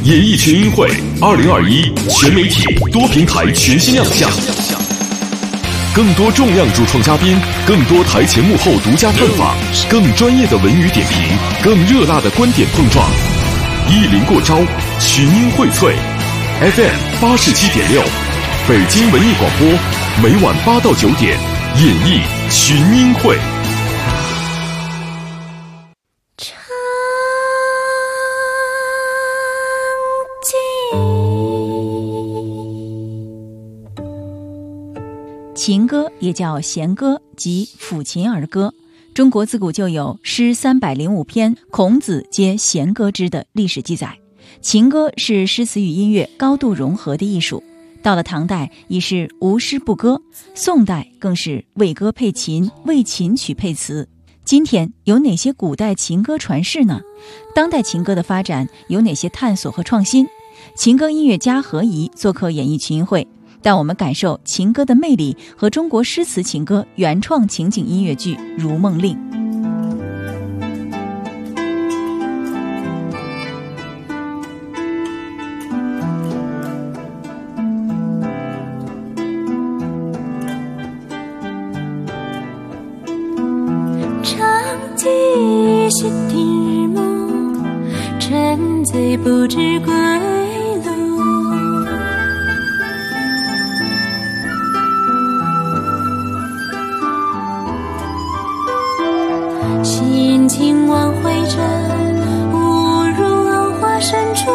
演艺群英会2021全媒体多平台全新亮相，更多重量主创嘉宾，更多台前幕后独家探访，更专业的文娱点评，更热辣的观点碰撞。意林过招，群英荟萃 FM 87.6，北京文艺广播，每晚8到9点，演艺群英会。 琴歌也叫弦歌，即抚琴而歌。中国自古就有诗305篇，孔子皆弦歌之的历史记载。琴歌是诗词与音乐高度融合的艺术，到了唐代已是无诗不歌，宋代更是为歌配琴，为琴曲配词。今天有哪些古代琴歌传世呢？当代琴歌的发展有哪些探索和创新？琴歌音乐家何怡做客演艺群英会，让我们感受琴歌的魅力和中国诗词情歌原创情景音乐剧《如梦令》。 长记溪听日暮，沉醉不知归路。心情忘回着，误入藕花深处。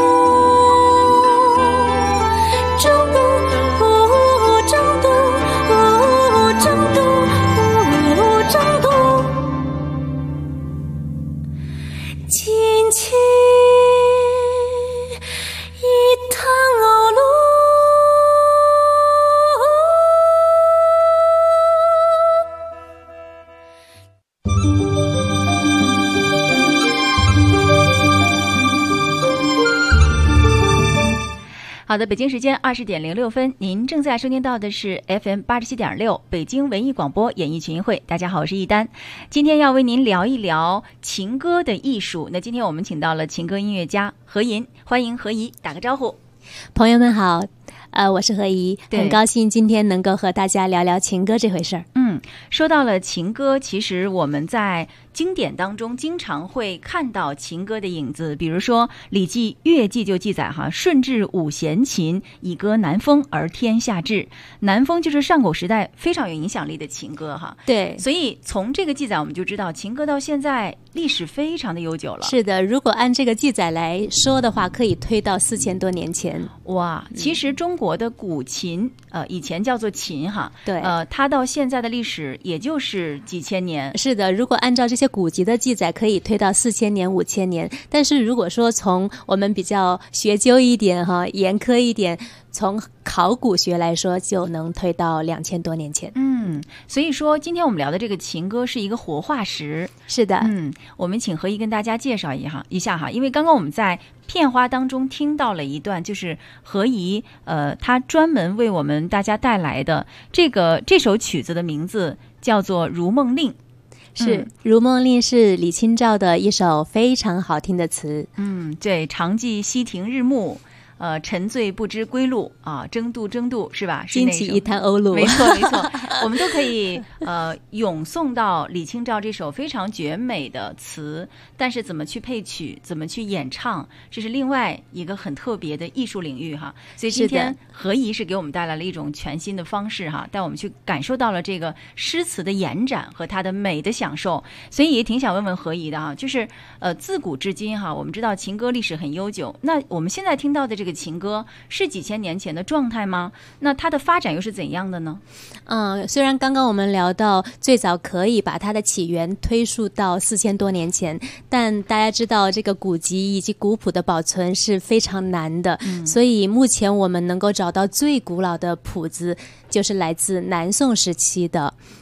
好的，北京时间20点06分，您正在收听到的是 FM 87.6北京文艺广播演艺群英会。大家好，我是一丹，今天要为您聊一聊琴歌的艺术。那今天我们请到了琴歌音乐家何吟，欢迎何怡，打个招呼。 朋友们好，我是何怡，很高兴今天能够和大家聊聊琴歌这回事儿。 说到了琴歌，其实我们在经典当中经常会看到琴歌的影子，比如说《礼记·乐记》就记载舜治五弦琴，以歌南风而天下治。南风就是上古时代非常有影响力的琴歌对， 所以从这个记载我们就知道琴歌到现在历史非常的悠久了。 是的，如果按这个记载来说的话，可以推到4000多年前。 哇，其实中国的古琴以前叫做琴对， 它到现在的历史也就是几千年。 是的，如果按照这些古籍的记载，可以推到4000年、5000年。但是如果说从我们比较学究一点严苛一点，从考古学来说，就能推到2000多年前。 所以说今天我们聊的这个琴歌是一个活化石。 是的， 我们请何怡跟大家介绍一下因为刚刚我们在片花当中听到了一段，就是何怡他专门为我们大家带来的这首曲子的名字叫做《如梦令》。 是《如梦令》是李清照的一首非常好听的词。 对，长记溪亭日暮，沉醉不知归路啊，争渡是吧？ 惊起一滩鸥鹭。 没错，我们都可以咏诵到李清照这首非常绝美的词，但是怎么去配曲，怎么去演唱，这是另外一个很特别的艺术领域所以今天何怡是给我们带来了一种全新的方式带我们去感受到了这个诗词的延展和它的美的享受。所以也挺想问问何怡的就是自古至今我们知道琴歌历史很悠久，那我们现在听到的这个琴歌是几千年前的状态吗？那它的发展又是怎样的呢？ 虽然刚刚我们聊到最早可以把它的起源推溯到4000多年前，但大家知道这个古籍以及古谱的保存是非常难的，所以目前我们能够找到最古老的谱子就是来自南宋时期的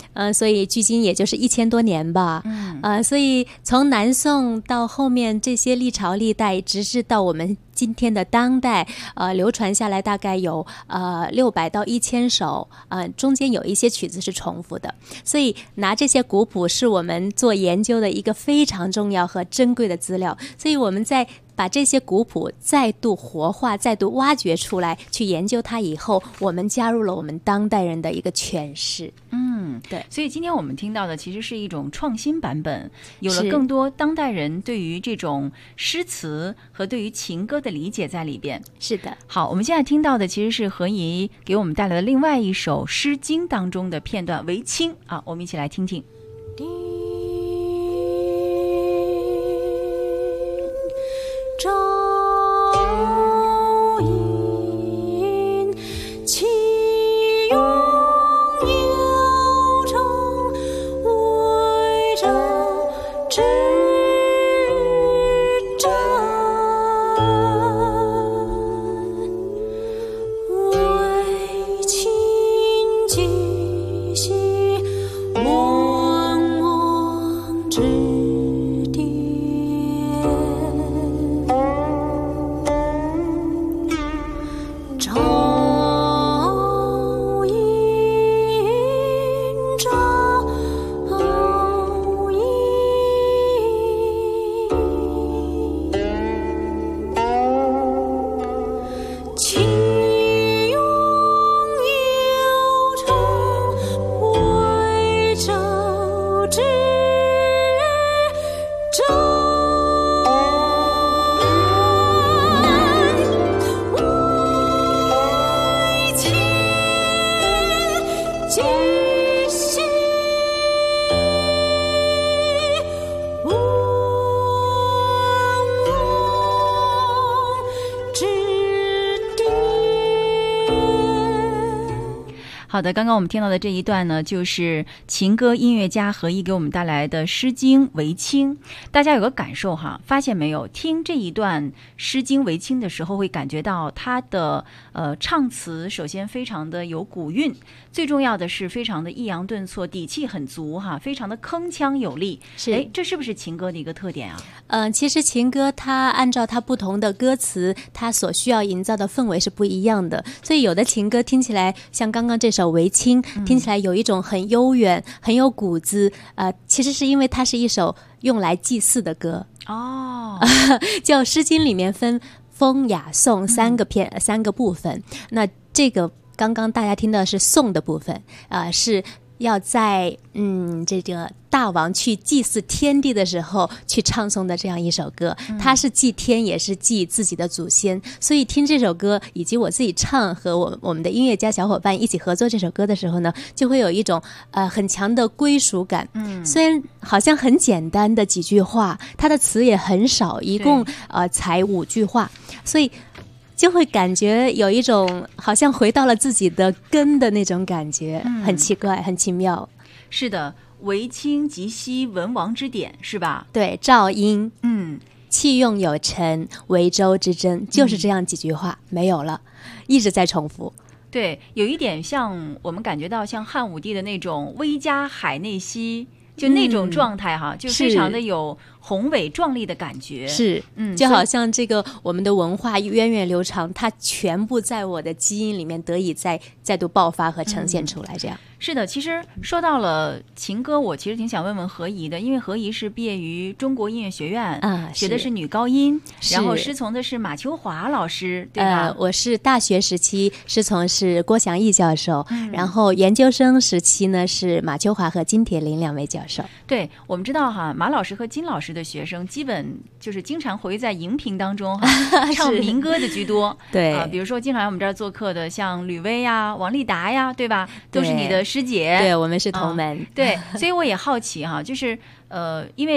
所以距今也就是1000多年吧。所以从南宋到后面这些历朝历代，直至到我们今天的当代，流传下来大概有600到1000首，中间有一些曲子是重复的，所以拿这些古谱是我们做研究的一个非常重要和珍贵的资料，所以我们在把这些古谱再度活化、再度挖掘出来，去研究它以后，我们加入了我们当代人的一个诠释。对， 所以今天我们听到的其实是一种创新版本，有了更多当代人对于这种诗词和对于情歌的理解在里边。 是的。 好，我们现在听到的其实是何怡给我们带来的另外一首《诗经》当中的片段《为清》啊，我们一起来听听。 朝饮其用有成，为政之政，为亲继系文王之好的，刚刚我们听到的这一段呢，就是情歌音乐家何怡给我们带来的《诗经·为清》。大家有个感受哈，发现没有？听这一段《诗经·为清》的时候，会感觉到它的唱词首先非常的有古韵，最重要的是非常的抑扬顿挫，底气很足哈，非常的铿锵有力。 是， 这是不是情歌的一个特点啊？ 其实情歌它按照它不同的歌词，它所需要营造的氛围是不一样的，所以有的情歌听起来像刚刚这首《为清》，听起来有一种很悠远、很有骨子，其实是因为它是一首用来祭祀的歌哦。 就《诗经》里面分风、雅、颂三个部分，那这个刚刚大家听到的是颂的部分，是要在这个大王去祭祀天地的时候去唱诵的这样一首歌，它是祭天也是祭自己的祖先，所以听这首歌以及我自己唱和我们的音乐家小伙伴一起合作这首歌的时候呢，就会有一种很强的归属感。虽然好像很简单的几句话，它的词也很少，一共才5句话，所以就会感觉有一种好像回到了自己的根的那种感觉，很奇怪，很奇妙。 是的，为清即兮文王之典，是吧？ 对，赵婴，器用有成，为周之争，就是这样几句话，没有了，一直在重复。 对，有一点像我们感觉到像汉武帝的那种威加海内兮，就那种状态哈，就非常的有宏伟壮丽的感觉。 是，就好像这个我们的文化源远流长，它全部在我的基因里面得以再度爆发和呈现出来，这样。 是的，其实说到了情歌，我其实挺想问问何怡的，因为何怡是毕业于中国音乐学院学的是女高音，然后师从的是马秋华老师，对吧？ 我是大学时期师从是郭祥义教授，然后研究生时期呢是马秋华和金铁林2位教授。 对，我们知道哈，马老师和金老师的学生基本就是经常活跃在荧屏当中唱民歌的居多。 对比如说经常来我们这儿做客的像吕薇呀、王丽达呀，对吧？都是你的师姐。 对，我们是同门。 对，所以我也好奇哈，就是因为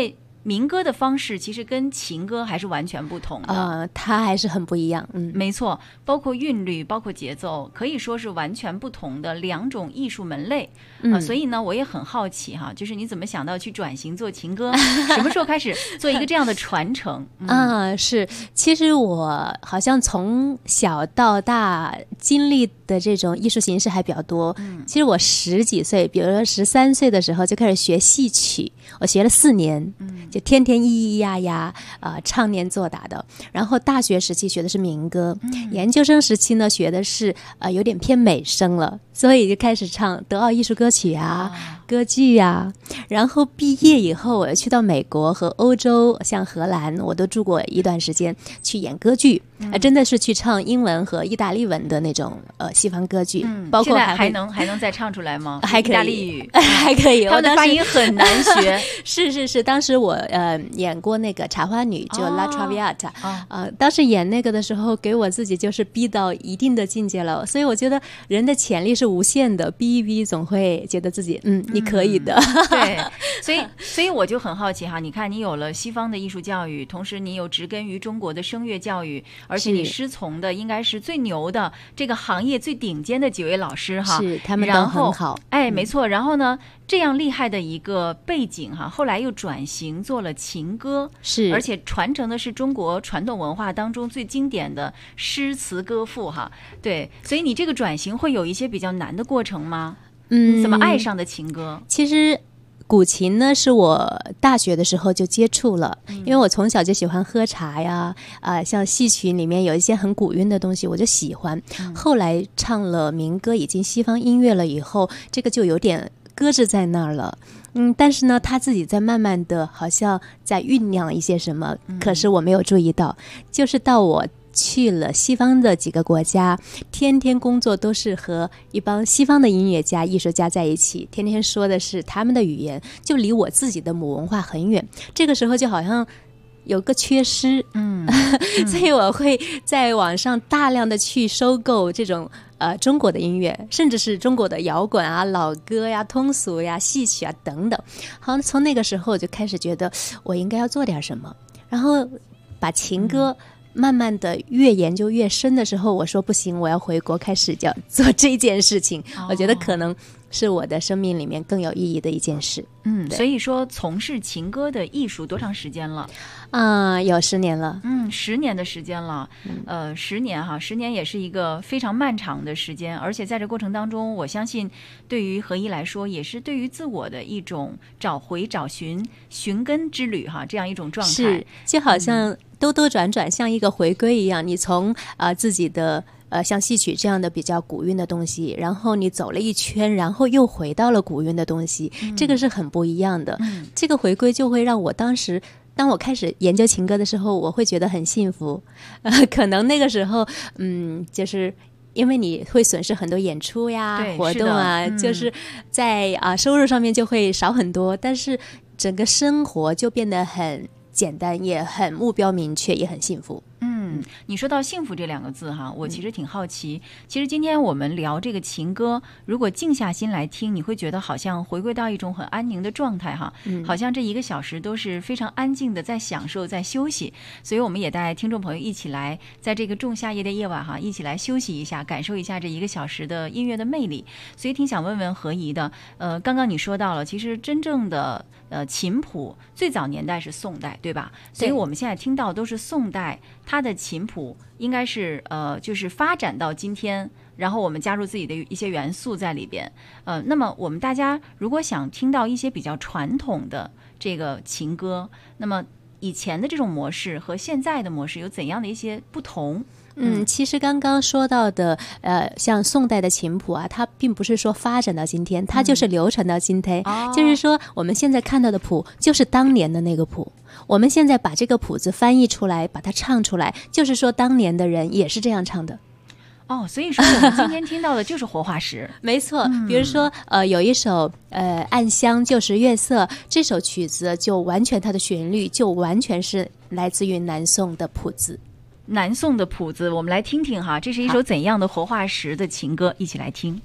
民歌的方式其实跟情歌还是完全不同的， 它还是很不一样。 没错，包括韵律，包括节奏，可以说是完全不同的两种艺术门类。所以呢，我也很好奇哈，就是你怎么想到去转型做情歌？什么时候开始做一个这样的传承？ 是，其实我好像从小到大经历的这种艺术形式还比较多。其实我10几岁，比如说13岁的时候就开始学戏曲，我学了4年，就天天咿咿呀呀，唱念做打的。然后大学时期学的是民歌，研究生时期呢学的是有点偏美声了，所以就开始唱德奥艺术歌曲啊、歌剧啊。然后毕业以后，我去到美国和欧洲，像荷兰，我都住过一段时间，去演歌剧，真的是去唱英文和意大利文的那种西方歌剧，包括还能再唱出来吗？ 还可以， 意大利语还可以。 他们的发音很难学。 是，当时我演过那个茶花女，就 La Traviata，当时演那个的时候，给我自己就是逼到一定的境界了，所以我觉得人的潜力是无限的，逼一逼总会觉得自己你可以的。 对，所以我就很好奇哈，你看你有了西方的艺术教育，同时你有植根于中国的声乐教育，而且你师从的应该是最牛的这个行业最顶尖的几位老师哈， 是他们都很好。 没错。然后呢，这样厉害的一个背景哈，后来又转型做了情歌， 是， 而且传承的是中国传统文化当中最经典的诗词歌赋哈。对，所以你这个转型会有一些比较难的过程吗？怎么爱上的情歌？ 其实古琴呢是我大学的时候就接触了，因为我从小就喜欢喝茶呀，像戏曲里面有一些很古韵的东西我就喜欢。后来唱了民歌以及西方音乐了以后，这个就有点搁置在那儿了。但是呢他自己在慢慢的好像在酝酿一些什么，可是我没有注意到，就是到我去了西方的几个国家，天天工作都是和一帮西方的音乐家艺术家在一起，天天说的是他们的语言，就离我自己的母文化很远。这个时候就好像有个缺失，所以我会在网上大量的去收购这种中国的音乐，甚至是中国的摇滚啊、老歌呀、通俗呀、戏曲啊等等。好，从那个时候我就开始觉得我应该要做点什么，然后把情歌慢慢的越研究越深的时候，我说不行，我要回国开始就要做这件事情。我觉得可能是我的生命里面更有意义的一件事。 所以说从事情歌的艺术多长时间了？ 有10年了。 10年的时间了。10年哈，10年也是一个非常漫长的时间，而且在这过程当中，我相信对于何一来说，也是对于自我的一种找寻根之旅哈，这样一种状态。 是，就好像兜兜转转像一个回归一样，你从自己的像戏曲这样的比较古韵的东西，然后你走了一圈，然后又回到了古韵的东西，这个是很不一样的。这个回归就会让我当我开始研究情歌的时候，我会觉得很幸福。可能那个时候就是因为你会损失很多演出呀、活动啊，就是在收入上面就会少很多，但是整个生活就变得很简单，也很目标明确，也很幸福。 你说到幸福这2个字哈，我其实挺好奇。其实今天我们聊这个情歌，如果静下心来听，你会觉得好像回归到一种很安宁的状态哈，好像这1个小时都是非常安静的在享受，在休息。所以我们也带听众朋友一起来，在这个仲夏夜的夜晚哈，一起来休息一下，感受一下这1个小时的音乐的魅力。所以挺想问问何怡的，刚刚你说到了，其实真正的琴谱最早年代是宋代，对吧？所以我们现在听到都是宋代，它的琴谱应该是就是发展到今天，然后我们加入自己的一些元素在里边。那么我们大家如果想听到一些比较传统的这个情歌，那么以前的这种模式和现在的模式有怎样的一些不同？ 其实刚刚说到的像宋代的琴谱啊，它并不是说发展到今天，它就是流传到今天。就是说我们现在看到的谱就是当年的那个谱，我们现在把这个谱子翻译出来，把它唱出来，就是说当年的人也是这样唱的。 所以说我们今天听到的就是活化石。 没错，比如说有一首暗香旧时月色，这首曲子就完全它的旋律就完全是来自于南宋的谱子。 南宋的谱子，我们来听听哈，这是一首怎样的活化石的情歌，一起来听。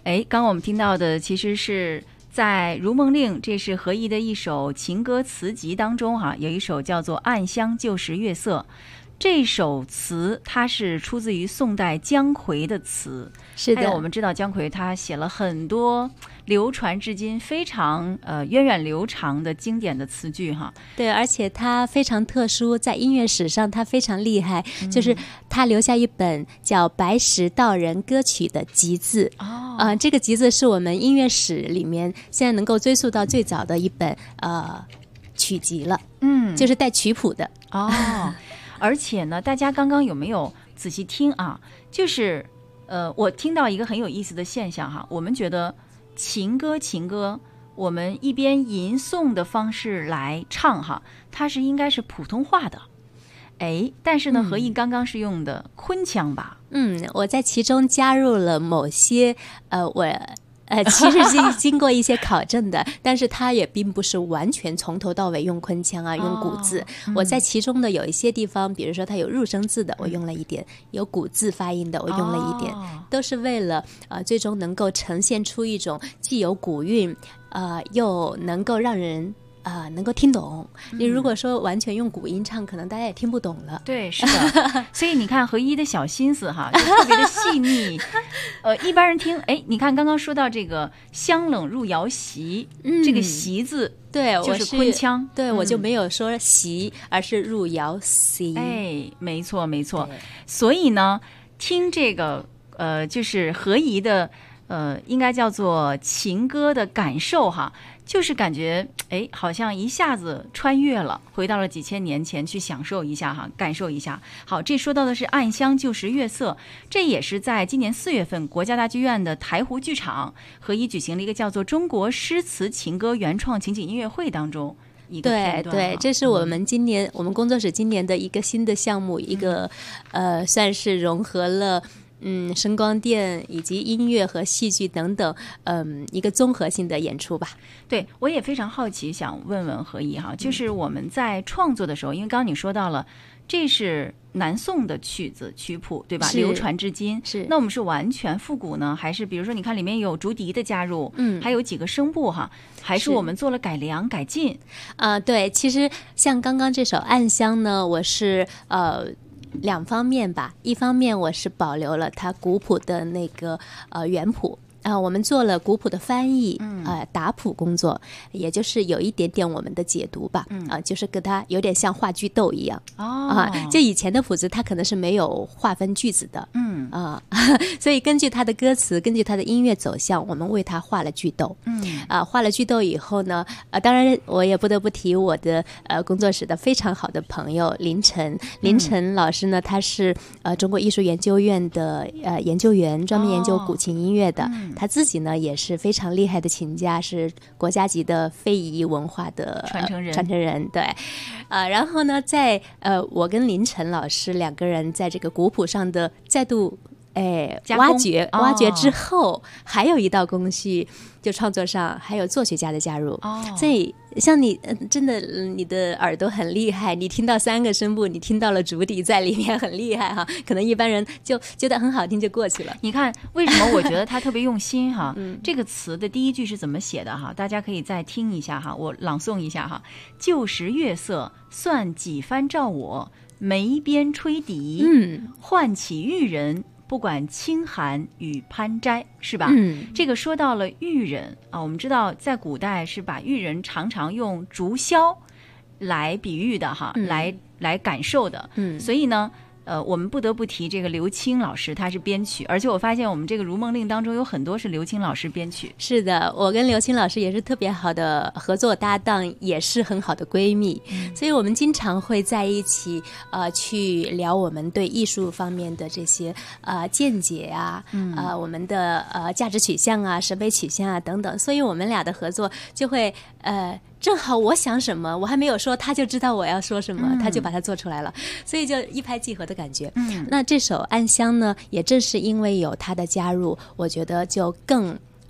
刚刚我们听到的其实是在《如梦令》，这是何怡的一首情歌词集当中有一首叫做《暗香旧时月色》。这首词它是出自于宋代姜夔的词， 是的， 我们知道姜夔他写了很多流传至今非常源远流长的经典的词句对，而且他非常特殊，在音乐史上他非常厉害，就是他留下一本叫《白石道人歌曲》的集字。这个集字是我们音乐史里面现在能够追溯到最早的一本曲集了，就是带曲谱的。 而且呢，大家刚刚有没有仔细听啊？就是我听到一个很有意思的现象我们觉得情歌，我们一边吟诵的方式来唱它是应该是普通话的，但是呢，何怡刚刚是用的昆腔吧？ 我在其中加入了某些其实是经过一些考证的，但是它也并不是完全从头到尾用昆腔用古字。我在其中的有一些地方，比如说它有入声字的，我用了一点；有古字发音的，我用了一点，都是为了最终能够呈现出一种既有古韵，又能够让人能够听懂。你如果说完全用古音唱，可能大家也听不懂了。 对，是的。所以你看何怡的小心思就特别的细腻。一般人听，你看刚刚说到这个香冷入瑶席，这个席字， 对， 就是昆腔。 对，我就没有说席，而是入瑶席。 没错没错。所以呢，听这个就是何怡的应该叫做情歌的感受就是感觉好像一下子穿越了，回到了几千年前去享受一下感受一下。好，这说到的是《暗香旧时月色》，这也是在今年4月份国家大剧院的台湖剧场何怡举行了一个叫做中国诗词情歌原创情景音乐会当中一个片段。 对，这是我们今年我们工作室今年的一个新的项目，一个算是融合了声光电以及音乐和戏剧等等，一个综合性的演出吧。 对，我也非常好奇，想问问何怡就是我们在创作的时候，因为刚刚你说到了，这是南宋的曲子曲谱，对吧？流传至今。是。那我们是完全复古呢，还是比如说你看里面有竹笛的加入，还有几个声部还是我们做了改良改进？ 对，其实像刚刚这首《暗香》呢，我是两方面吧，一方面我是保留了它古谱的那个原谱。我们做了古谱的翻译，打谱工作，也就是有一点点我们的解读吧，就是跟它有点像画句斗一样。就以前的谱子它可能是没有划分句子的，所以根据它的歌词，根据它的音乐走向，我们为它画了句斗。画了句斗以后呢，当然我也不得不提我的工作室的非常好的朋友林晨老师呢，他是中国艺术研究院的研究员，专门研究古琴音乐的。他自己呢也是非常厉害的琴家，是国家级的非遗文化的传承人。对，然后呢，在我跟林晨老师两个人在这个古谱上的再度挖掘之后，还有一道工序，就创作上还有作曲家的加入。所以像你真的你的耳朵很厉害，你听到3个声部，你听到了竹笛在里面，很厉害可能一般人就觉得很好听就过去了。 你看为什么我觉得他特别用心这个词的第一句是怎么写的大家可以再听一下我朗诵一下旧时月色算几番照我，眉边吹笛，唤起玉人，不管清寒与攀摘，是吧？这个说到了玉人我们知道在古代是把玉人常常用竹箫来比喻的来感受的。所以呢我们不得不提这个刘青老师，他是编曲，而且我发现我们这个《如梦令》当中有很多是刘青老师编曲。 是的，我跟刘青老师也是特别好的合作搭档，也是很好的闺蜜，所以我们经常会在一起去聊我们对艺术方面的这些见解我们的价值取向审美取向等等，所以我们俩的合作就会正好我想什么我还没有说，他就知道我要说什么，他就把它做出来了，所以就一拍即合的感觉。那这首《暗香》呢，也正是因为有他的加入，我觉得就更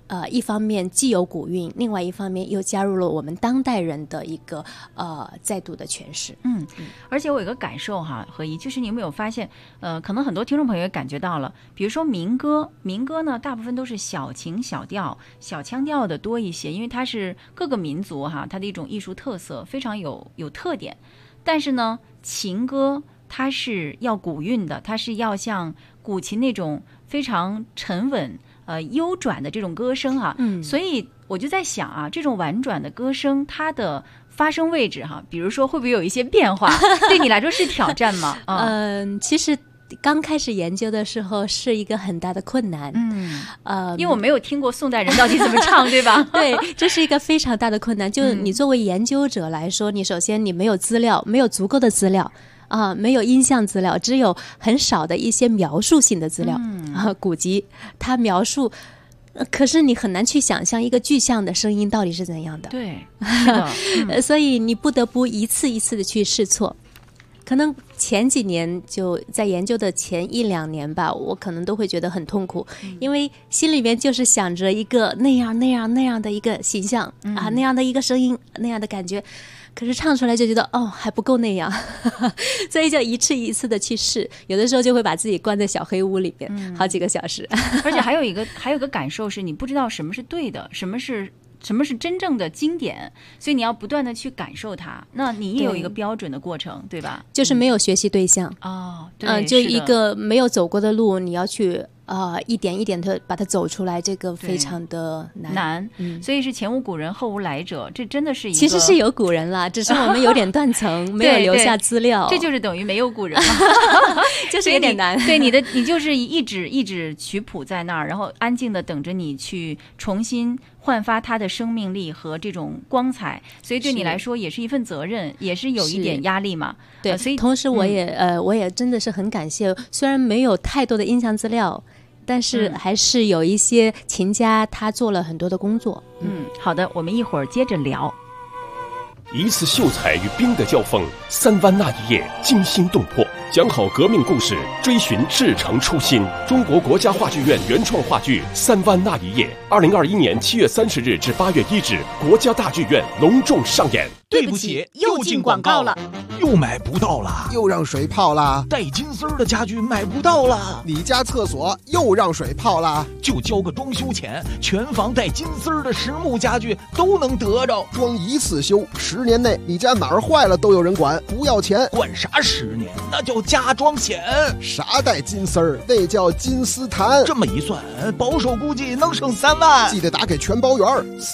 一方面既有古韵，另外一方面又加入了我们当代人的一个再度的诠释。 而且我有个感受哈，何怡，就是你有没有发现，可能很多听众朋友也感觉到了，比如说民歌呢，大部分都是小情小调、小腔调的多一些，因为它是各个民族哈，它的一种艺术特色非常有特点。但是呢，情歌它是要古韵的，它是要像古琴那种非常沉稳、悠转的这种歌声哈。所以我就在想啊，这种婉转的歌声，它的发声位置哈，比如说会不会有一些变化？对你来说是挑战吗？ 其实刚开始研究的时候是一个很大的困难。 因为我没有听过宋代人到底怎么唱，对吧？ 对，这是一个非常大的困难。就是你作为研究者来说，你首先你没有资料，没有足够的资料。没有音像资料，只有很少的一些描述性的资料。古籍它描述，可是你很难去想象一个具象的声音到底是怎样的。 对，是的。 所以你不得不一次一次的去试错。可能前几年就在研究的前1-2年吧，我可能都会觉得很痛苦，因为心里面就是想着一个那样的一个形象那样的一个声音，那样的感觉。可是唱出来就觉得还不够那样，所以就一次一次的去试，有的时候就会把自己关在小黑屋里边好几个小时。 而且还有一个感受是，你不知道什么是对的，什么是真正的经典，所以你要不断的去感受它。那你也有一个标准的过程，对吧？ 就是没有学习对象。 对， 就一个没有走过的路，你要去一点一点的把它走出来，这个非常的难。 所以是前无古人后无来者，这真的是一个， 其实是有古人啦，只是我们有点断层没有留下资料。 这就是等于没有古人就是有点难。 对，你就是一指曲谱在那儿，然后安静的等着你去重新焕发它的生命力和这种光彩，所以对你来说也是一份责任，也是有一点压力嘛。 对， 所以同时我也真的是很感谢，虽然没有太多的音像资料，但是还是有一些琴家他做了很多的工作。 好的，我们一会儿接着聊。 一次秀才与兵的交锋，3湾那一夜惊心动魄，讲好革命故事，追寻至诚初心。中国国家话剧院原创话剧《3湾那一夜》，2021年7月30日至8月1日，国家大剧院隆重上演。 对不起，又进广告了，又买不到了， 又让水泡了， 带金丝儿的家具买不到了， 你家厕所又让水泡了， 就交个装修钱，全房带金丝儿的实木家具都能得着， 装一次修，10年内你家哪儿坏了都有人管，不要钱。 管啥10年？那叫加装险。 啥带金丝儿？那叫金丝檀。 这么一算，保守估计能省3万。 记得打给全包圆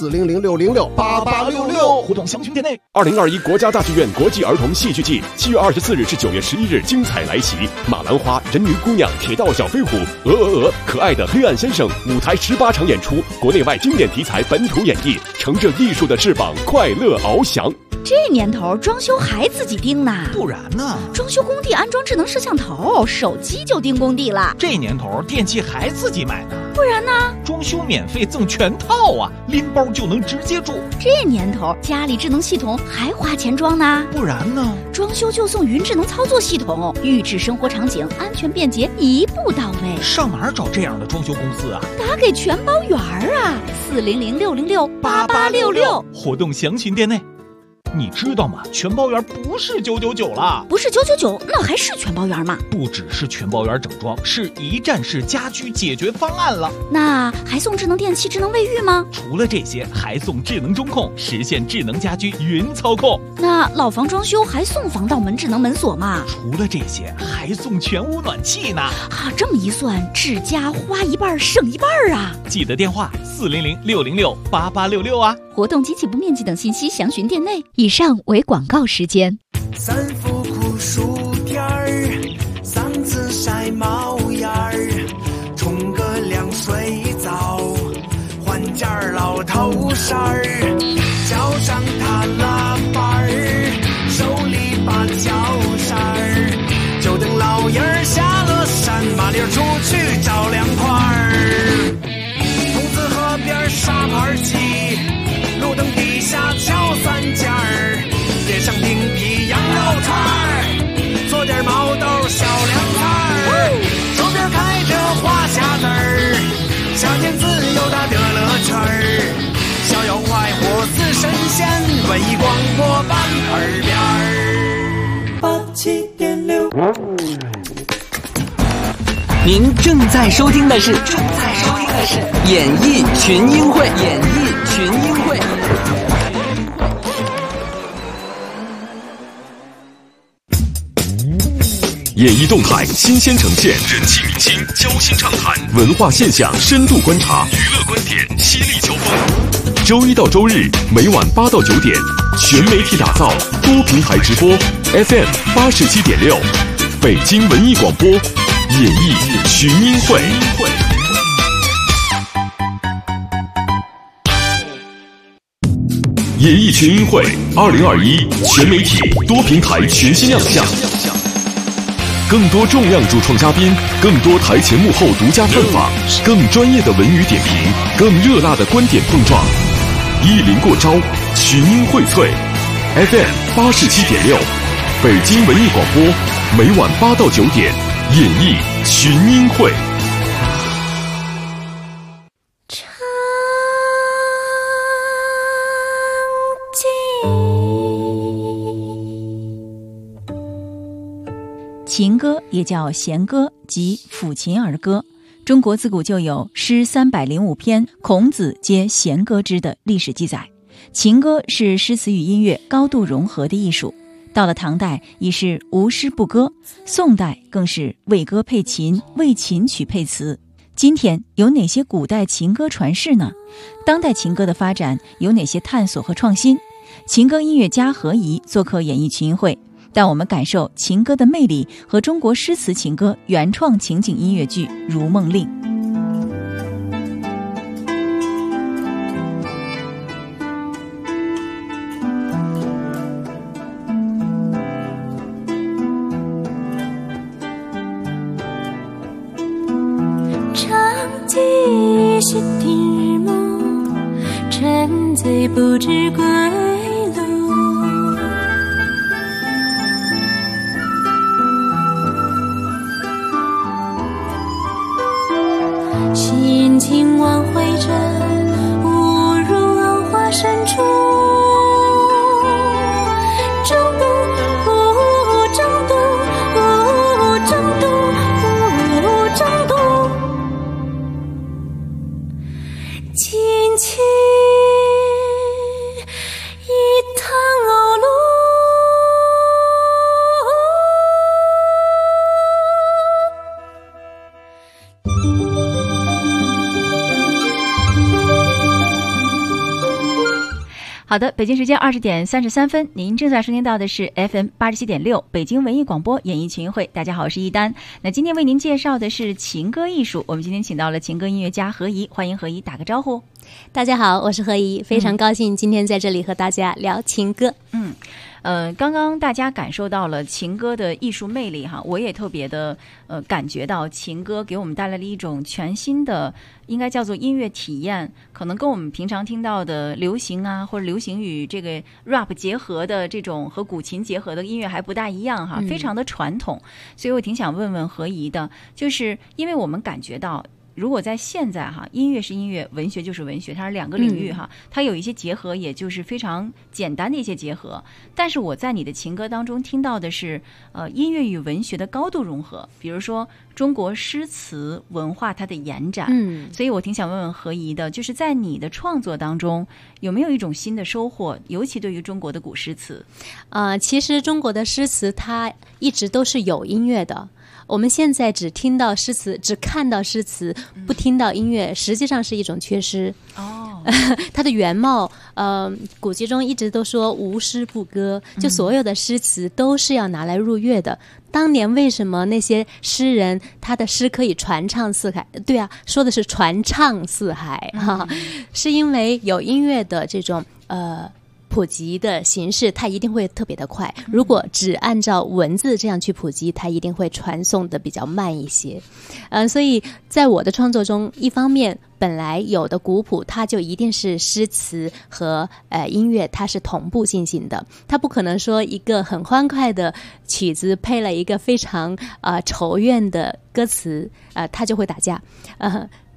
，400-606-8866， 活动详询店内。 2021国家大剧院国际儿童戏剧季7月24日至9月11日精彩来袭，马兰花、人鱼姑娘、铁道小飞虎、可爱的黑暗先生，舞台18场演出，国内外经典题材本土演绎，乘着艺术的翅膀，快乐翱翔。 这年头装修还自己盯呢， 不然呢？ 装修工地安装智能摄像头，手机就盯工地了。 这年头电器还自己买呢， 不然呢？ 装修免费赠全套啊，拎包就能直接住。 这年头家里智能系统还花钱装呢， 不然呢？ 装修就送云智能操作系统，预制生活场景，安全便捷，一步到位。 上哪儿找这样的装修公司啊？ 打给全包圆啊，400-606-8866， 活动详询店内。你知道吗？全包圆不是999了， 不是999，那还是全包圆吗？ 不只是全包圆整装，是一站式家居解决方案了。 那还送智能电器、智能卫浴吗？ 除了这些，还送智能中控，实现智能家居云操控。 那老房装修还送防盗门、智能门锁吗？ 除了这些，还送全屋暖气呢。 这么一算，治家花一半省一半啊！ 记得电话400-606-8866啊。 活动及起步面积等信息详询店内。以上为广告时间。 三伏酷暑天儿，嗓子晒冒烟儿，冲个凉水澡，换件老头衫儿，叫上他拉板儿，手里把脚扇儿，就等老爷儿下了山，麻溜出去找凉快儿。筒子河边沙盘棋，路灯底下敲3件儿，点上冰皮羊肉串儿，做点毛豆小凉菜儿，手边开着花匣子儿，夏天自由的乐趣您正在收听的是演艺群英会。 演艺动态新鲜呈现，人气明星交心畅谈，文化现象深度观察，娱乐观点犀利交锋。周一到周日每晚8到9点，全媒体打造，多平台直播 ，FM 87.6，北京文艺广播，演艺群英会。演艺群英会2021全媒体多平台全新亮相。更多重量主创嘉宾，更多台前幕后独家探访，更专业的文娱点评，更热辣的观点碰撞，一临过招，群英荟萃。FM 87.6，北京文艺广播，每晚8到9点，演艺群英会。 琴歌也叫弦歌，即抚琴儿歌。中国自古就有诗305篇，孔子皆弦歌之的历史记载。琴歌是诗词与音乐高度融合的艺术，到了唐代已是无诗不歌，宋代更是为歌配琴，为琴曲配词。今天有哪些古代琴歌传世呢？当代琴歌的发展有哪些探索和创新？琴歌音乐家何怡做客演艺群英会，让我们感受琴歌的魅力和中国诗词情歌原创情景音乐剧《如梦令》。 长记溪亭日暮，沉醉不知归路。心情忘回阵，误入藕花深处。争渡，争渡，争渡，争渡，惊起一滩鸥鹭。 好的，北京时间20点33分，您正在收听到的是 FM 87.6北京文艺广播演艺群英会。大家好，我是一丹。那今天为您介绍的是琴歌艺术，我们今天请到了琴歌音乐家何怡，欢迎何怡，打个招呼。 大家好，我是何怡，非常高兴今天在这里和大家聊琴歌。 刚刚大家感受到了琴歌的艺术魅力哈，我也特别的感觉到琴歌给我们带来了一种全新的，应该叫做音乐体验，可能跟我们平常听到的流行啊或者流行与这个 rap 结合的这种和古琴结合的音乐还不大一样哈，非常的传统。所以我挺想问问何怡的，就是因为我们感觉到如果在现在哈，音乐是音乐，文学就是文学，它是两个领域哈，它有一些结合，也就是非常简单的一些结合。但是我在你的琴歌当中听到的是，音乐与文学的高度融合，比如说中国诗词文化它的延展。所以我挺想问问何怡的，就是在你的创作当中有没有一种新的收获，尤其对于中国的古诗词？ 其实中国的诗词它一直都是有音乐的。我们现在只听到诗词，只看到诗词，不听到音乐，实际上是一种缺失。它的原貌，古籍中一直都说无诗不歌，就所有的诗词都是要拿来入乐的。当年为什么那些诗人他的诗可以传唱四海？对啊，说的是传唱四海是因为有音乐的这种普及的形式，它一定会特别的快。如果只按照文字这样去普及，它一定会传送的比较慢一些。所以在我的创作中，一方面本来有的古谱，它就一定是诗词和音乐它是同步进行的，它不可能说一个很欢快的曲子配了一个非常愁怨的歌词，它就会打架。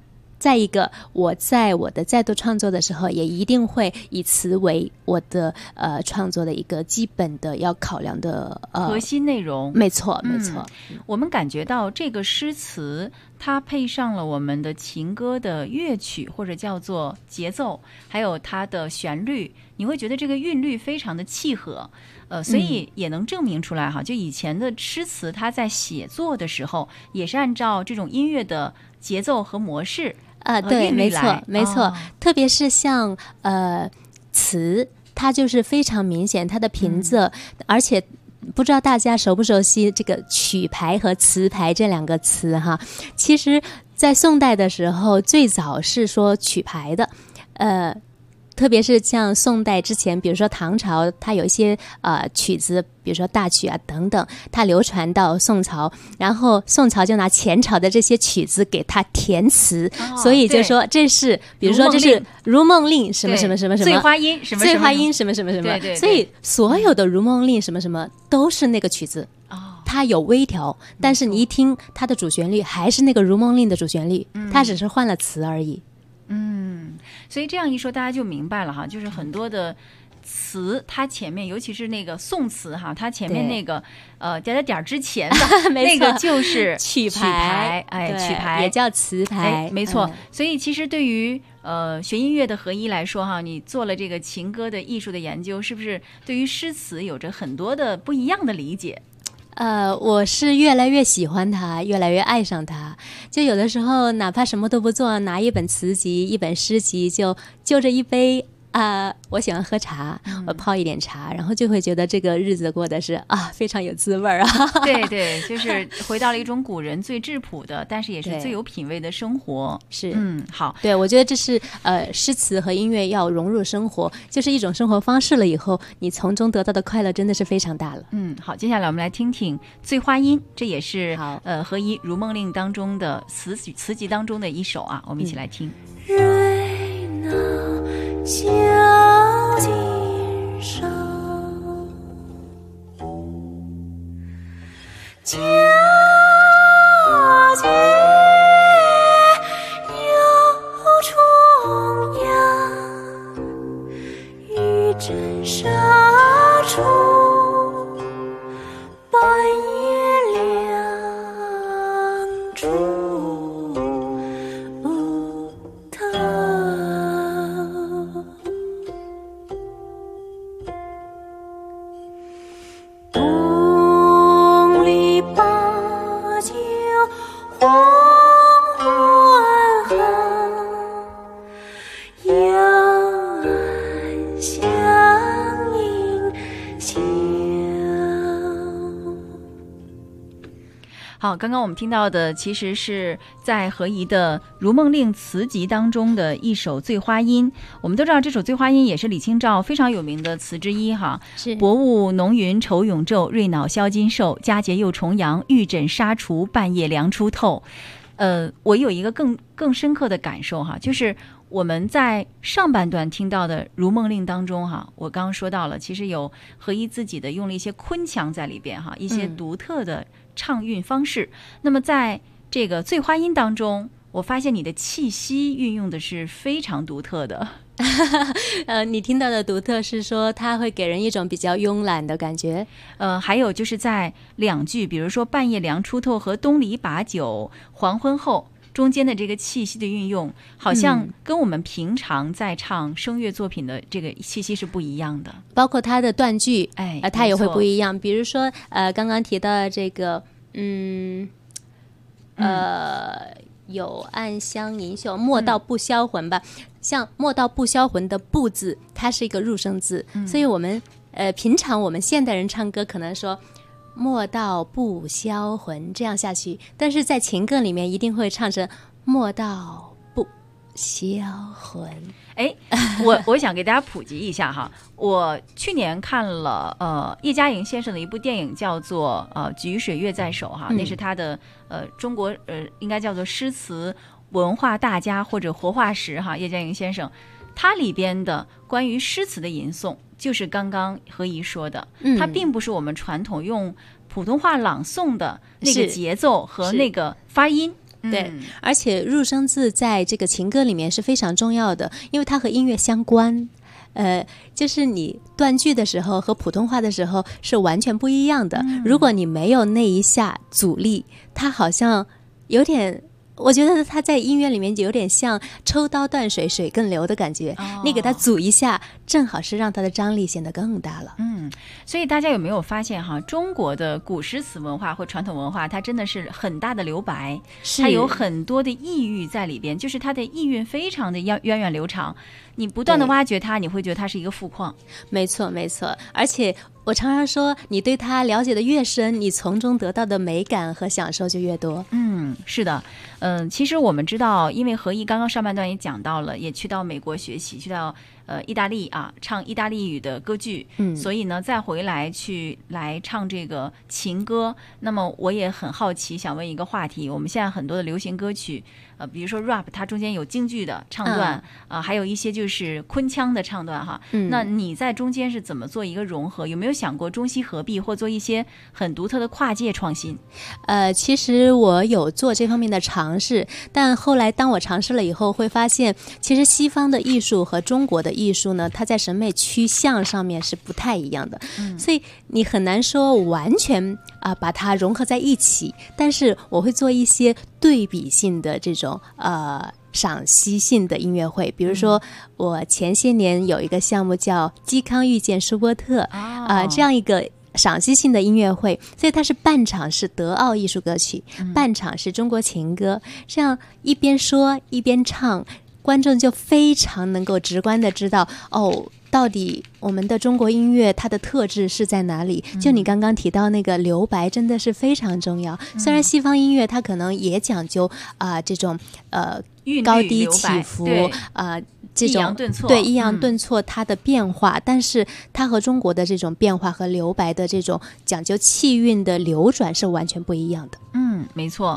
再一个，我在我的再度创作的时候，也一定会以词为我的创作的一个基本的要考量的核心内容。 没错，没错。 我们感觉到这个诗词，它配上了我们的情歌的乐曲或者叫做节奏，还有它的旋律，你会觉得这个韵律非常的契合。所以也能证明出来哈，就以前的诗词，它在写作的时候也是按照这种音乐的节奏和模式对，没错，没错。特别是像词，它就是非常明显，它的平仄，而且不知道大家熟不熟悉这个曲牌和词牌这两个词哈。其实，在宋代的时候，最早是说曲牌的，特别是像宋代之前，比如说唐朝，它有一些曲子，比如说大曲啊等等，它流传到宋朝，然后宋朝就拿前朝的这些曲子给它填词，所以就说这是，比如说这是《如梦令》什么什么什么什么， 醉花阴什么醉花阴什么什么什么，所以所有的《如梦令》什么什么都是那个曲子。它有微调，但是你一听它的主旋律还是那个《如梦令》的主旋律，它只是换了词而已。 所以这样一说，大家就明白了哈，就是很多的词，它前面，尤其是那个宋词哈，它前面那个点之前的那个就是曲牌， 曲牌也叫词牌， 没错。所以其实对于学音乐的何一来说哈，你做了这个情歌的艺术的研究，是不是对于诗词有着很多的不一样的理解？ 我是越来越喜欢它，越来越爱上它。就有的时候，哪怕什么都不做，拿一本词集、一本诗集，就着一杯我喜欢喝茶，我泡一点茶，然后就会觉得这个日子过得是非常有滋味啊。 对对，就是回到了一种古人最质朴的，但是也是最有品味的生活。 是， 好， 对，我觉得这是诗词和音乐要融入生活，就是一种生活方式了。以后你从中得到的快乐真的是非常大了。 好，接下来我们来听听《醉花阴》，这也是何一《如梦令》当中的词集当中的一首啊，我们一起来听。 瑞脑小金手，皎洁又重阳，玉枕纱处半夜两处。 好，刚刚我们听到的其实是在何一的《如梦令》词集当中的一首《醉花阴》。我们都知道这首《醉花阴》也是李清照非常有名的词之一哈。 是薄雾浓云愁永昼，瑞脑销金兽，佳节又重阳，玉枕纱厨半夜凉初透。我有一个更深刻的感受哈，就是我们在上半段听到的《如梦令》当中哈，我刚刚说到了，其实有何一自己的用了一些昆腔在里边哈，一些独特的唱韵方式。那么在这个《醉花阴》当中，我发现你的气息运用的是非常独特的。 你听到的独特是说它会给人一种比较慵懒的感觉。 还有就是在两句，比如说半夜凉初透和东篱把酒黄昏后中间的这个气息的运用，好像跟我们平常在唱声乐作品的这个气息是不一样的。 包括它的断句，它也会不一样。比如说刚刚提到的这个有暗香盈袖，莫道不销魂吧。像莫道不销魂的不字，它是一个入声字，所以我们平常我们现代人唱歌可能说莫道不销魂这样下去，但是在情歌里面一定会唱成莫道不销魂。 我想给大家普及一下哈，我去年看了叶嘉莹先生的一部电影，叫做举水月在手哈，那是他的中国应该叫做诗词文化大家或者活化石哈，叶嘉莹先生他里边的关于诗词的吟诵，就是刚刚何怡说的，它并不是我们传统用普通话朗诵的那个节奏和那个发音。 对，而且入声字在这个情歌里面是非常重要的，因为它和音乐相关。就是你断句的时候和普通话的时候是完全不一样的。如果你没有那一下阻力，它好像有点，我觉得它在音乐里面有点像抽刀断水，水更流的感觉。你给它阻一下，正好是让它的张力显得更大了。 所以大家有没有发现哈，中国的古诗词文化或传统文化，它真的是很大的留白，它有很多的意蕴在里边，就是它的意蕴非常的源远流长。你不断的挖掘它，你会觉得它是一个富矿。 没错没错，而且我常常说，你对它了解的越深，你从中得到的美感和享受就越多。 是的，其实我们知道，因为何毅刚刚上半段也讲到了，也去到美国学习，去到意大利啊，唱意大利语的歌剧，所以呢再回来来唱这个情歌。那么我也很好奇，想问一个话题，我们现在很多的流行歌曲，比如说 rap， 它中间有京剧的唱段，还有一些就是昆腔的唱段哈。那你在中间是怎么做一个融合？有没有想过中西合璧，或做一些很独特的跨界创新？ 其实我有做这方面的尝试，但后来当我尝试了以后，会发现其实西方的艺术和中国的艺术呢，它在审美趋向上面是不太一样的，所以你很难说完全把它融合在一起。但是我会做一些对比性的这种赏析性的音乐会，比如说我前些年有一个项目叫嵇康遇见舒伯特这样一个赏析性的音乐会，所以它是半场是德奥艺术歌曲，半场是中国情歌，这样一边说一边唱，观众就非常能够直观的知道到底我们的中国音乐它的特质是在哪里。就你刚刚提到那个留白真的是非常重要，虽然西方音乐它可能也讲究这种高低起伏这种抑扬顿挫， 对抑扬顿挫它的变化，但是它和中国的这种变化和留白的这种讲究气韵的流转是完全不一样的。 没错。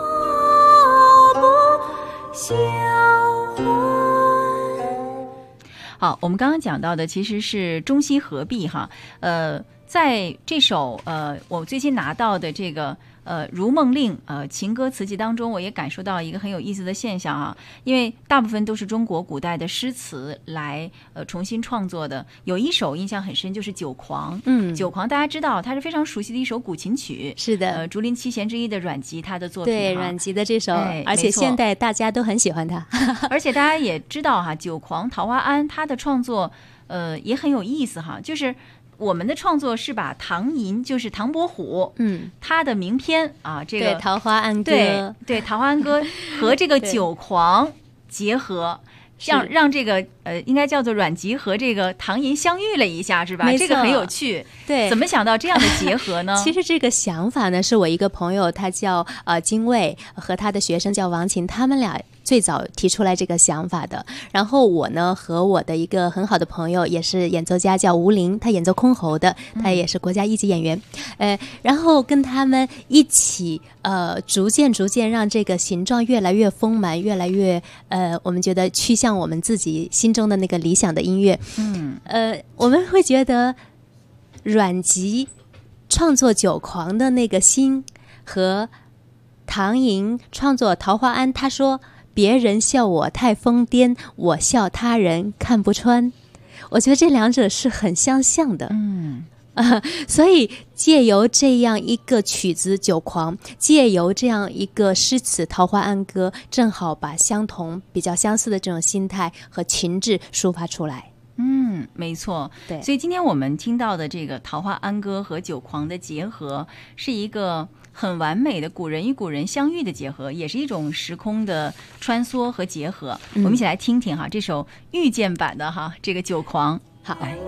好，我们刚刚讲到的其实是中西合璧哈。在这首我最近拿到的这个如梦令情歌词集当中，我也感受到一个很有意思的现象啊，因为大部分都是中国古代的诗词来重新创作的。有一首印象很深，就是《酒狂》。酒狂大家知道，它是非常熟悉的一首古琴曲。 是的， 竹林七贤之一的阮籍他的作品。 对，阮籍的这首，而且现代大家都很喜欢它。 而且大家也知道哈，《酒狂》桃花庵他的创作也很有意思哈，就是我们的创作是把唐寅，就是唐伯虎，他的名篇这个对桃花庵歌， 对桃花庵歌和这个酒狂结合，让这个应该叫做阮籍和这个唐寅相遇了一下，是吧？这个很有趣。 对， 怎么想到这样的结合呢？ 其实这个想法呢，是我一个朋友，他叫金卫，和他的学生叫王琴，他们俩最早提出来这个想法的。然后我呢和我的一个很好的朋友，也是演奏家，叫吴林，他演奏箜篌的，他也是国家一级演员。然后跟他们一起逐渐让这个形状越来越丰满，越来越我们觉得趋向我们自己心中的那个理想的音乐。我们会觉得阮籍创作酒狂的那个心和唐寅创作桃花庵，他说别人笑我太疯癫，我笑他人看不穿，我觉得这两者是很相像的。所以借由这样一个曲子《酒狂》，借由这样一个诗词《桃花庵歌》，正好把相同比较相似的这种心态和情志抒发出来。 没错。 对， 所以今天我们听到的这个《桃花庵歌》和《酒狂》的结合，是一个很完美的古人与古人相遇的结合，也是一种时空的穿梭和结合。我们一起来听听哈这首遇见版的这个《酒狂》。 好，来。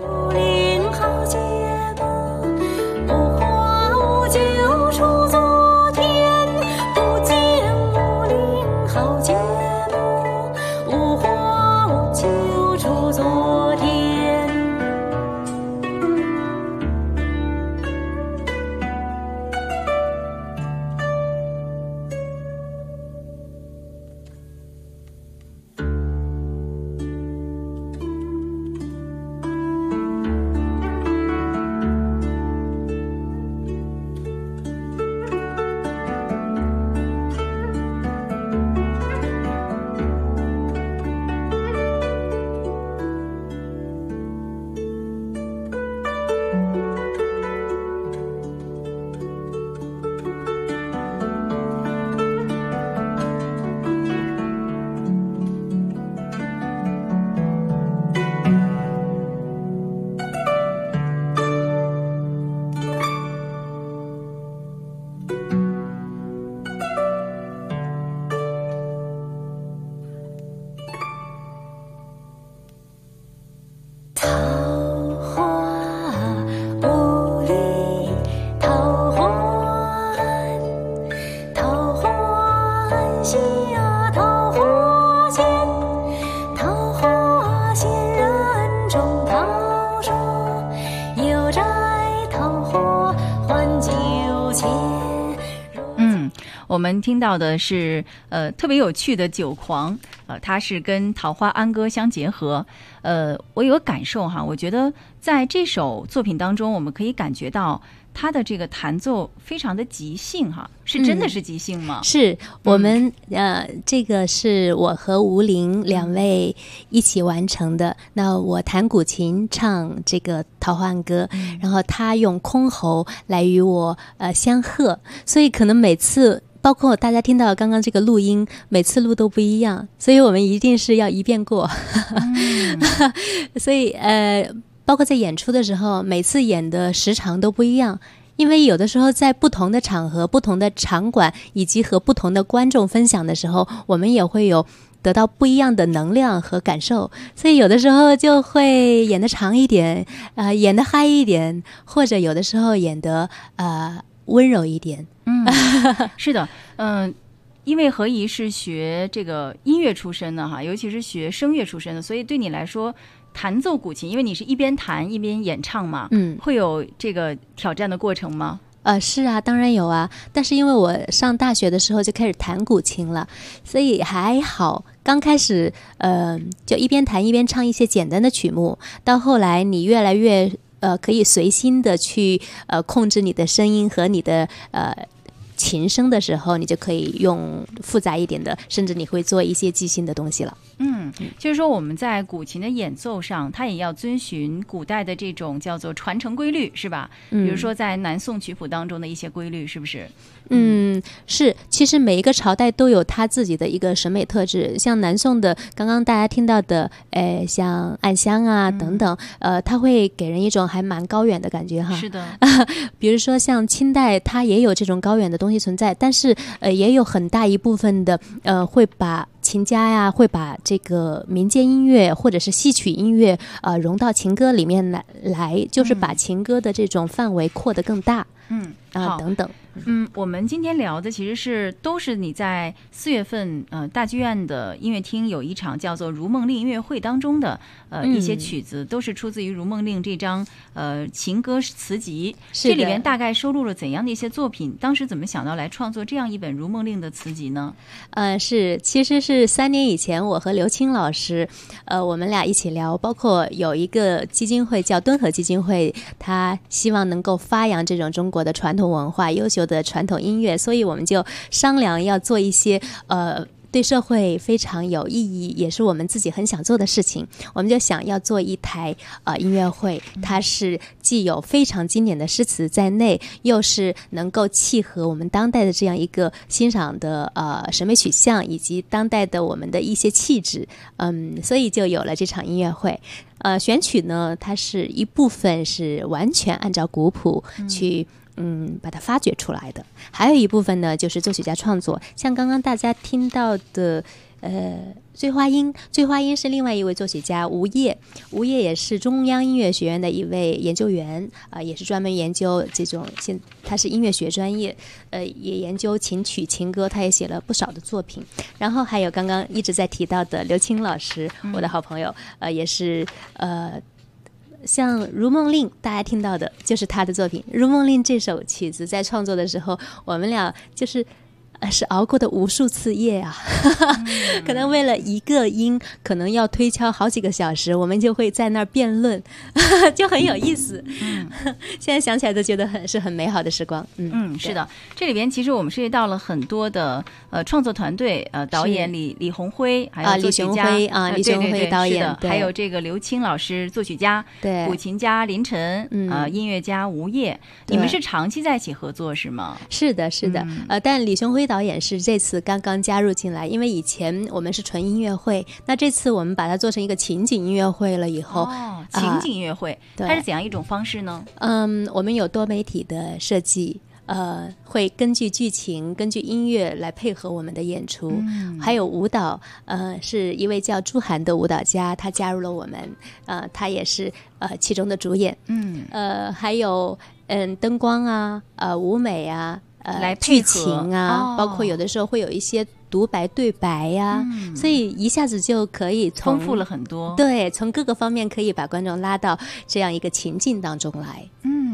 我们听到的是特别有趣的酒狂，它是跟桃花庵歌相结合。我有个感受哈，我觉得在这首作品当中，我们可以感觉到他的这个弹奏非常的即兴哈，是真的是即兴吗？ 是我们这个是我和吴玲两位一起完成的。那我弹古琴唱这个桃花庵歌，然后他用箜篌来与我相和，所以可能每次包括大家听到刚刚这个录音，每次录都不一样，所以我们一定是要一遍过。所以包括在演出的时候，每次演的时长都不一样，因为有的时候在不同的场合、不同的场馆以及和不同的观众分享的时候，我们也会有得到不一样的能量和感受，所以有的时候就会演得长一点，演得嗨一点，或者有的时候演得温柔一点。 是的，因为何怡是学这个音乐出身的哈，尤其是学声乐出身的，所以对你来说，弹奏古琴，因为你是一边弹一边演唱嘛，会有这个挑战的过程吗？ 是啊，当然有啊。但是因为我上大学的时候就开始弹古琴了，所以还好。刚开始就一边弹一边唱一些简单的曲目，到后来你越来越可以随心的去控制你的声音和你的琴声的时候，你就可以用复杂一点的，甚至你会做一些即兴的东西了。 就是说我们在古琴的演奏上，它也要遵循古代的这种叫做传承规律，是吧？比如说在南宋曲谱当中的一些规律，是不是？ 是。其实每一个朝代都有它自己的一个审美特质，像南宋的刚刚大家听到的像暗香啊等等，它会给人一种还蛮高远的感觉哈。 是的。 比如说像清代，它也有这种高远的东西存在，但是也有很大一部分的会把琴家呀，会把这个民间音乐或者是戏曲音乐融到情歌里面来，就是把情歌的这种范围扩得更大。等等。 我们今天聊的其实都是你在4月份大剧院的音乐厅有一场叫做《如梦令》音乐会当中的一些曲子，都是出自于《如梦令》这张情歌词集。这里面大概收录了怎样的一些作品？当时怎么想到来创作这样一本《如梦令》的词集呢？ 其实是3年以前，我和刘青老师我们俩一起聊，包括有一个基金会叫敦和基金会，他希望能够发扬这种中国的传统文化、优秀的传统音乐，所以我们就商量要做一些对社会非常有意义，也是我们自己很想做的事情。我们就想要做一台音乐会，它是既有非常经典的诗词在内，又是能够契合我们当代的这样一个欣赏的审美取向，以及当代的我们的一些气质。所以就有了这场音乐会。选曲呢，它是一部分是完全按照古谱去把它发掘出来的，还有一部分呢就是作曲家创作，像刚刚大家听到的醉花阴是另外一位作曲家吴烨也是中央音乐学院的一位研究员也是专门研究这种他是音乐学专业也研究琴曲情歌，他也写了不少的作品。然后还有刚刚一直在提到的刘青老师，我的好朋友也是像《如梦令》大家听到的就是他的作品。《如梦令》这首曲子在创作的时候，我们俩就是熬过的无数次夜啊可能为了一个音可能要推敲好几个小时，我们就会在那儿辩论就很有意思现在想起来都觉得是很美好的时光。 是的。这里边其实我们涉及到了很多的创作团队，导演李鸿辉，还有作曲家李雄辉导演， 还有这个刘青老师作曲家，对，古琴家林晨，音乐家吴烨。你们是长期在一起合作是吗？ 是的但李雄辉导演是这次刚刚加入进来，因为以前我们是纯音乐会，那这次我们把它做成一个情景音乐会了以后， 情景音乐会，它是怎样一种方式呢？ 我们有多媒体的设计，会根据剧情、根据音乐来配合我们的演出，还有舞蹈，是一位叫朱涵的舞蹈家，他加入了我们，他也是其中的主演，还有灯光啊，舞美啊。 来配合剧情啊，包括有的时候会有一些独白对白呀，所以一下子就可以丰富了很多。 对，从各个方面可以把观众拉到这样一个情境当中来。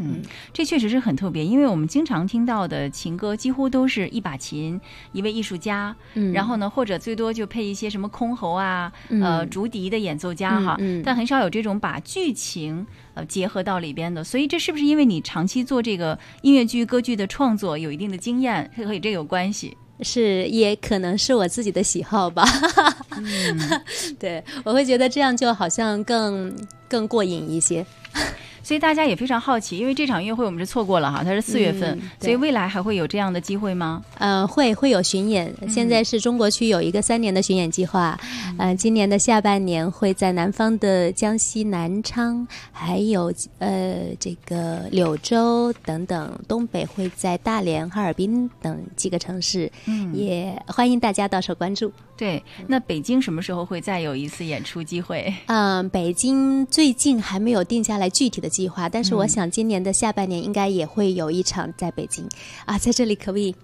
这确实是很特别，因为我们经常听到的情歌几乎都是一把琴，一位艺术家，然后呢，或者最多就配一些什么箜篌啊、竹笛的演奏家哈，但很少有这种把剧情结合到里边的。所以这是不是因为你长期做这个音乐剧、歌剧的创作有一定的经验，和这个有关系？ 是，也可能是我自己的喜好吧。对，我会觉得这样就好像更过瘾一些。 所以大家也非常好奇，因为这场音乐会我们是错过了哈，它是4月份，所以未来还会有这样的机会吗？ 会有巡演，现在是中国区有一个3年的巡演计划，今年的下半年会在南方的江西南昌，还有这个柳州等等，东北会在大连、哈尔滨等几个城市，也欢迎大家到时候关注。 对，那北京什么时候会再有一次演出机会？ 北京最近还没有定下来具体的计划，但是我想今年的下半年应该也会有一场在北京啊，在这里可不可以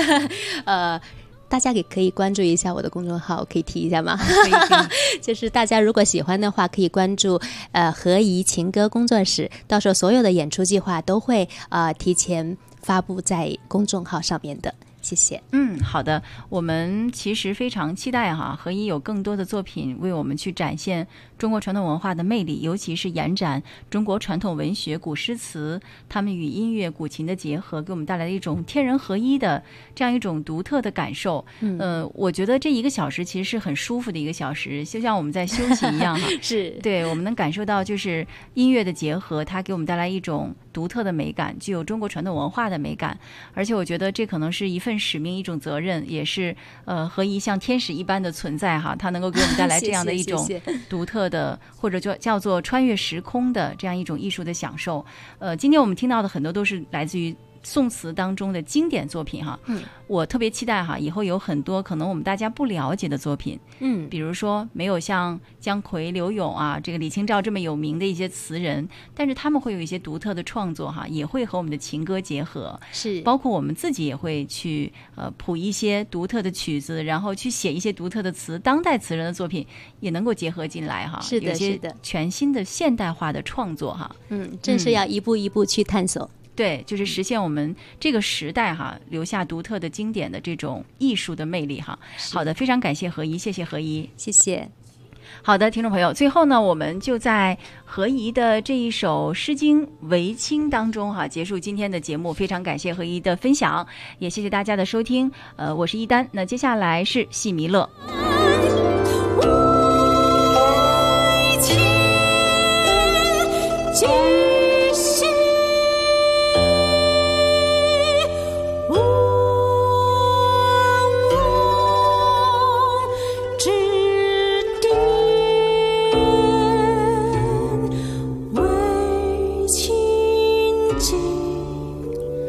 大家也可以关注一下我的公众号，可以提一下吗？可以就是大家如果喜欢的话，可以关注何怡情歌工作室，到时候所有的演出计划都会提前发布在公众号上面的。谢谢。 好的，我们其实非常期待哈，何怡有更多的作品为我们去展现中国传统文化的魅力，尤其是延展中国传统文学、古诗词，他们与音乐、古琴的结合，给我们带来了一种天人合一的这样一种独特的感受。我觉得这1个小时其实是很舒服的1个小时，就像我们在休息一样哈。 是， 对，我们能感受到就是音乐的结合，它给我们带来一种独特的美感，具有中国传统文化的美感。而且我觉得这可能是一份使命，一种责任，也是何怡像天使一般的存在哈，它能够给我们带来这样的一种独特的或者叫做穿越时空的这样一种艺术的享受。今天我们听到的很多都是来自于宋词当中的经典作品哈，我特别期待哈，以后有很多可能我们大家不了解的作品，比如说没有像姜夔、柳永啊，这个李清照这么有名的一些词人，但是他们会有一些独特的创作哈，也会和我们的情歌结合， 是， 包括我们自己也会去谱一些独特的曲子，然后去写一些独特的词，当代词人的作品也能够结合进来哈， 是的，是的， 全新的现代化的创作哈， 正是要一步一步去探索。 对，就是实现我们这个时代哈留下独特的经典的这种艺术的魅力哈。好的，非常感谢何怡，谢谢何怡， 谢谢。 好的，听众朋友，最后呢，我们就在何怡的这一首《诗经·为清》当中哈结束今天的节目。非常感谢何怡的分享，也谢谢大家的收听。我是一丹，那接下来是戏弥勒。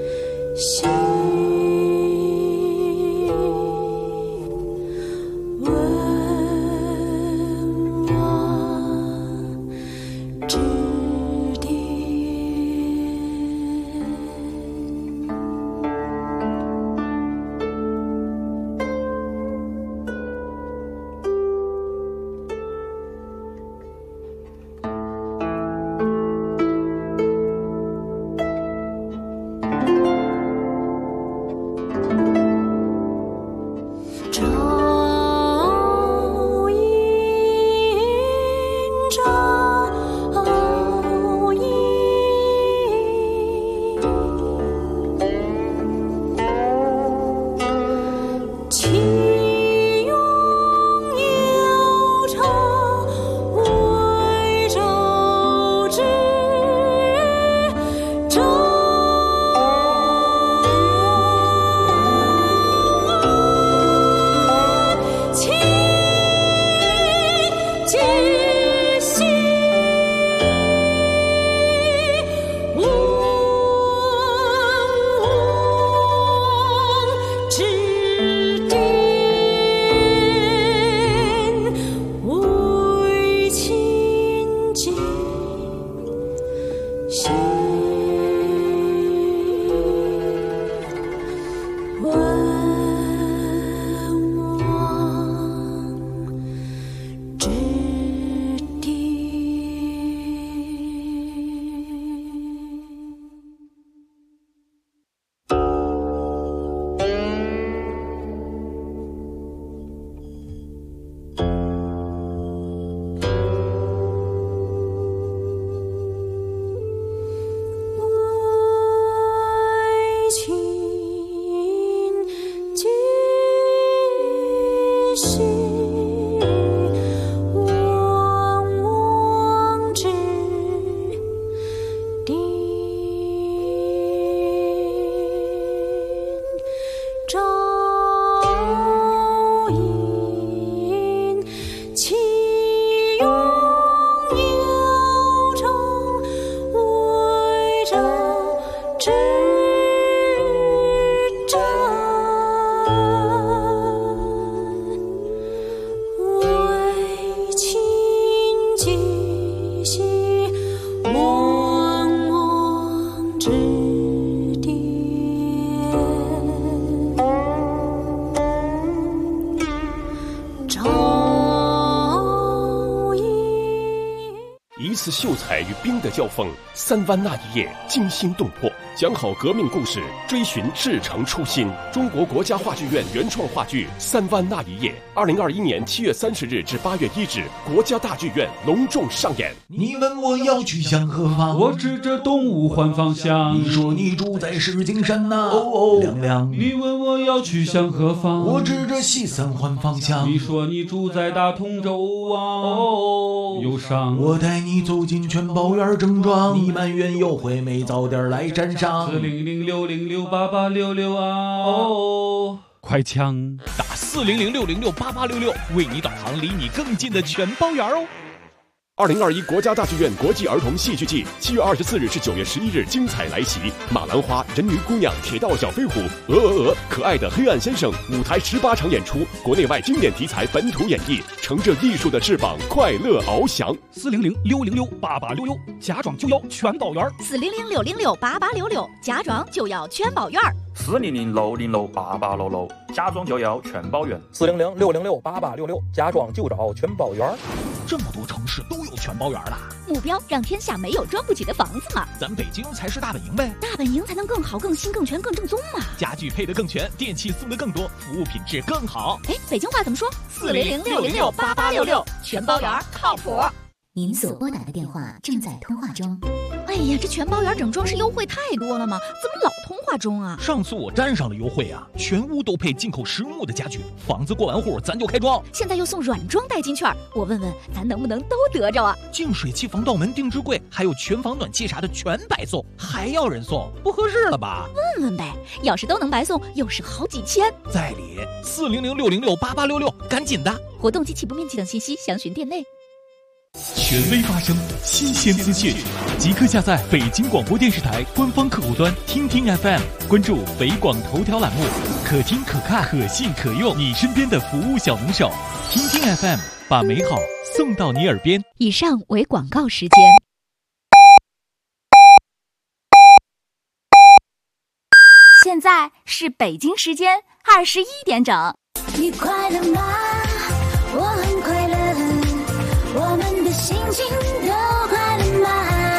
为一次秀才与兵的交锋，三湾那一夜惊心动魄，讲好革命故事，追寻至诚初心。中国国家话剧院原创话剧《三湾那一夜》，2021年7月30日至8月1日，国家大剧院隆重上演。 你问我要去向何方， 我指着东吴换方向。 你说你住在石景山呐，哦亮亮。 你问我要去向何方， 我指着西三环方向。 你说你住在大同州啊，哦忧伤。 我带你走进全宝园正庄，你埋怨有回没早点来山上。 40060688666啊，哦快枪打40060688666，为你导航离你更近的全宝园哦。 2021国家大剧院国际儿童戏剧季7月24日至9月11日精彩来袭，马兰花、人鱼姑娘、铁道小飞虎、可爱的黑暗先生，舞台18场演出，国内外经典题材本土演绎，乘着艺术的翅膀，快乐翱翔。 40060688666，家装就要全宝园。 40060688666，家装就要全宝园。 40060688666，家装就要全宝园。 40060668866，家装就找全宝园。 这么多城市都有全宝园了， 目标让天下没有装不起的房子嘛。 咱北京才是大本营呗， 大本营才能更好、更新、更全、更正宗嘛。 家具配得更全，电器送得更多，服务品质更好。 哎，北京话怎么说？40060688666，全宝园靠谱。 您所拨打的电话正在通话中。 哎呀，这全宝园整装饰优惠太多了吗？怎么老通话中啊？ 上次我沾上了优惠啊，全屋都配进口实木的家具，房子过完户咱就开装。 现在又送软装代金券，我问问咱能不能都得着啊？ 净水器、防盗门、定制柜，还有全房暖气啥的全白送，还要人送，不合适了吧？ 问问呗，要是都能白送，又是好几千。 在理，40060688666，赶紧的！ 活动及起步面积等信息详询店内。 权威发声，新鲜资讯，即刻下载北京广播电视台官方客户端听听 FM， 关注北广头条栏目，可听可看可信可用，你身边的服务小能手。听听 FM， 把美好送到你耳边。 以上为广告时间。 现在是北京时间21点整。 你快乐吗？我很快乐。我们的心情都快乐吗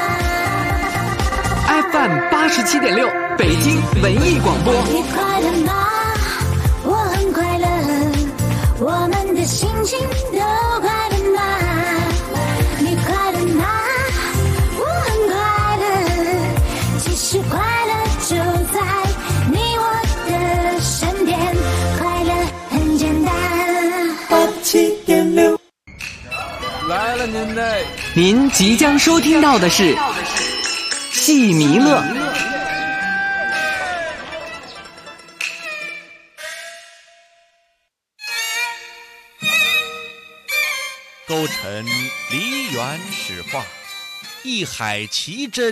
？FM 87.6，北京文艺广播。 你快乐吗？我很快乐。我们的心情都快乐吗？你快乐吗？我很快乐。其实快乐就在你我的身边，快乐很简单。87.6。 来了您的，您即将收听到的是戏弥勒。 勾陈梨园史话，一海奇珍。